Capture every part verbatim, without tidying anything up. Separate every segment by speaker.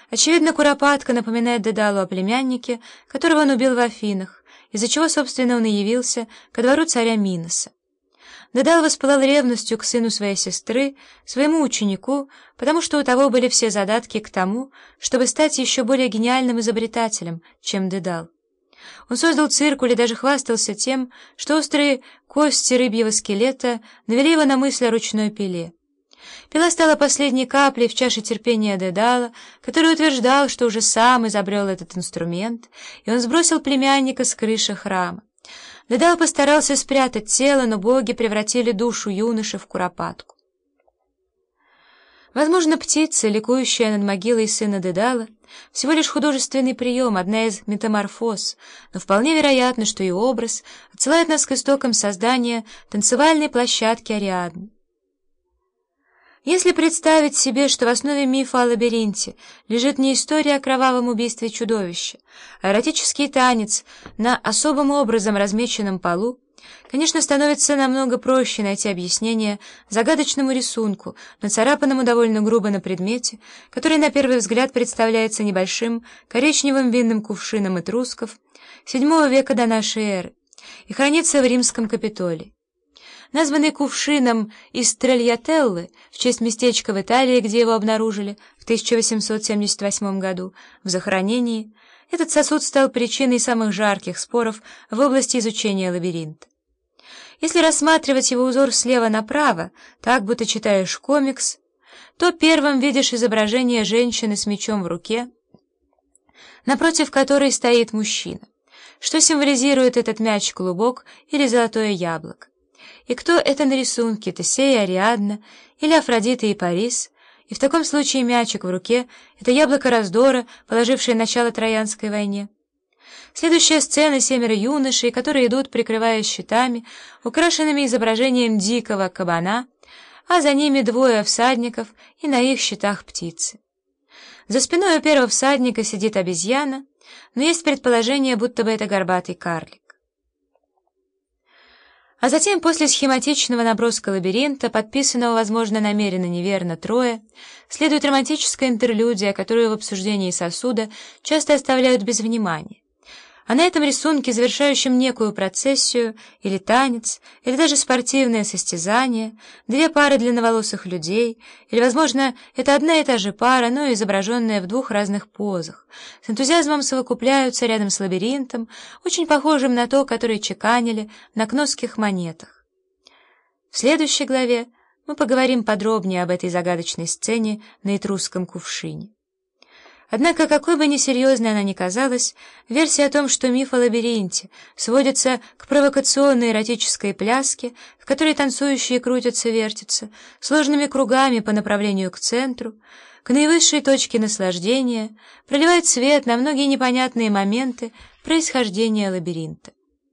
Speaker 1: Очевидно, Куропатка напоминает Дедалу о племяннике, которого он убил в Афинах, из-за чего, собственно, он и явился ко двору царя Миноса. Дедал воспылал ревностью к сыну своей сестры, своему ученику, потому что у того были все задатки к тому, чтобы стать еще более гениальным изобретателем, чем Дедал. Он создал циркуль и даже хвастался тем, что острые кости рыбьего скелета навели его на мысль о ручной пиле. Пила стала последней каплей в чаше терпения Дедала, который утверждал, что уже сам изобрел этот инструмент, и он сбросил племянника с крыши храма. Дедал постарался спрятать тело, но боги превратили душу юноши в куропатку. Возможно, птица, ликующая над могилой сына Дедала, всего лишь художественный прием, одна из метаморфоз, но вполне вероятно, что и образ отсылает нас к истокам создания танцевальной площадки Ариадны. Если представить себе, что в основе мифа о лабиринте лежит не история о кровавом убийстве чудовища, а эротический танец на особым образом размеченном полу, конечно, становится намного проще найти объяснение загадочному рисунку, нацарапанному довольно грубо на предмете, который на первый взгляд представляется небольшим коричневым винным кувшином этрусков седьмого века до нашей эры и хранится в римском Капитолии. Названный кувшином из Трельятеллы в честь местечка в Италии, где его обнаружили в тысяча восемьсот семьдесят восьмом году в захоронении, этот сосуд стал причиной самых жарких споров в области изучения лабиринта. Если рассматривать его узор слева направо, так будто читаешь комикс, то первым видишь изображение женщины с мечом в руке, напротив которой стоит мужчина. Что символизирует этот мяч-клубок или золотое яблоко? И кто это на рисунке, Тесей и Ариадна, или Афродита и Парис? И в таком случае мячик в руке — это яблоко раздора, положившее начало Троянской войне. Следующая сцена — семеро юношей, которые идут, прикрываясь щитами, украшенными изображением дикого кабана, а за ними двое всадников и на их щитах птицы. За спиной у первого всадника сидит обезьяна, но есть предположение, будто бы это горбатый карлик. А затем, после схематичного наброска лабиринта, подписанного, возможно, намеренно неверно трое, следует романтическая интерлюдия, которую в обсуждении сосуда часто оставляют без внимания. А на этом рисунке, завершающем некую процессию, или танец, или даже спортивное состязание, две пары длинноволосых людей, или, возможно, это одна и та же пара, но изображенная в двух разных позах, с энтузиазмом совокупляются рядом с лабиринтом, очень похожим на то, который чеканили на кносских монетах. В следующей главе мы поговорим подробнее об этой загадочной сцене на этрусском кувшине. Однако, какой бы несерьезной она ни казалась, версия о том, что миф о лабиринте сводится к провокационной эротической пляске, в которой танцующие крутятся-вертятся, сложными кругами по направлению к центру, к наивысшей точке наслаждения, проливает свет на многие непонятные моменты происхождения лабиринта.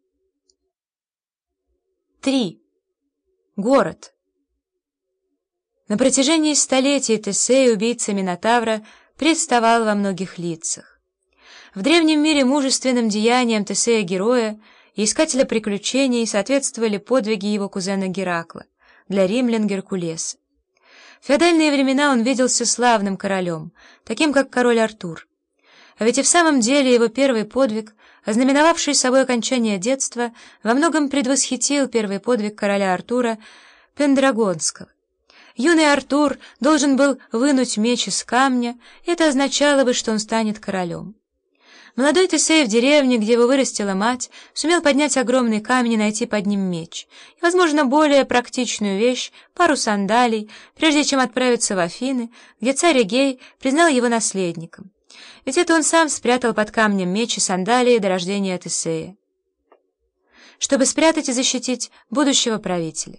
Speaker 1: три. Город. На протяжении столетий Тесей, убийца Минотавра, представал во многих лицах. В древнем мире мужественным деяниям Тесея-героя и искателя приключений соответствовали подвиги его кузена Геракла, для римлян Геркулеса. В феодальные времена он виделся славным королем, таким как король Артур. А ведь и в самом деле его первый подвиг, ознаменовавший собой окончание детства, во многом предвосхитил первый подвиг короля Артура Пендрагонского. Юный Артур должен был вынуть меч из камня, и это означало бы, что он станет королем. Молодой Тесей в деревне, где его вырастила мать, сумел поднять огромный камень и найти под ним меч, и, возможно, более практичную вещь — пару сандалий, прежде чем отправиться в Афины, где царь Эгей признал его наследником. Ведь это он сам спрятал под камнем меч и сандалии до рождения Тесея, чтобы спрятать и защитить будущего правителя.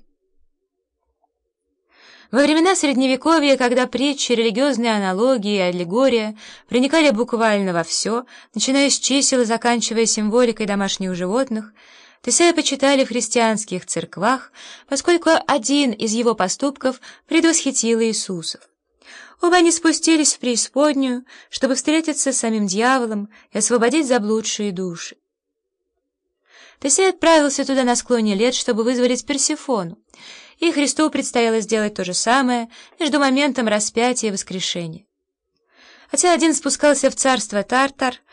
Speaker 1: Во времена Средневековья, когда притчи, религиозные аналогии и аллегория проникали буквально во все, начиная с чисел и заканчивая символикой домашних животных, Тесея почитали в христианских церквах, поскольку один из его поступков предвосхитил Иисусов. Оба они спустились в преисподнюю, чтобы встретиться с самим дьяволом и освободить заблудшие души. Тесей отправился туда на склоне лет, чтобы вызволить Персефону, и Христу предстояло сделать то же самое между моментом распятия и воскрешения. Хотя один спускался в царство Тартар,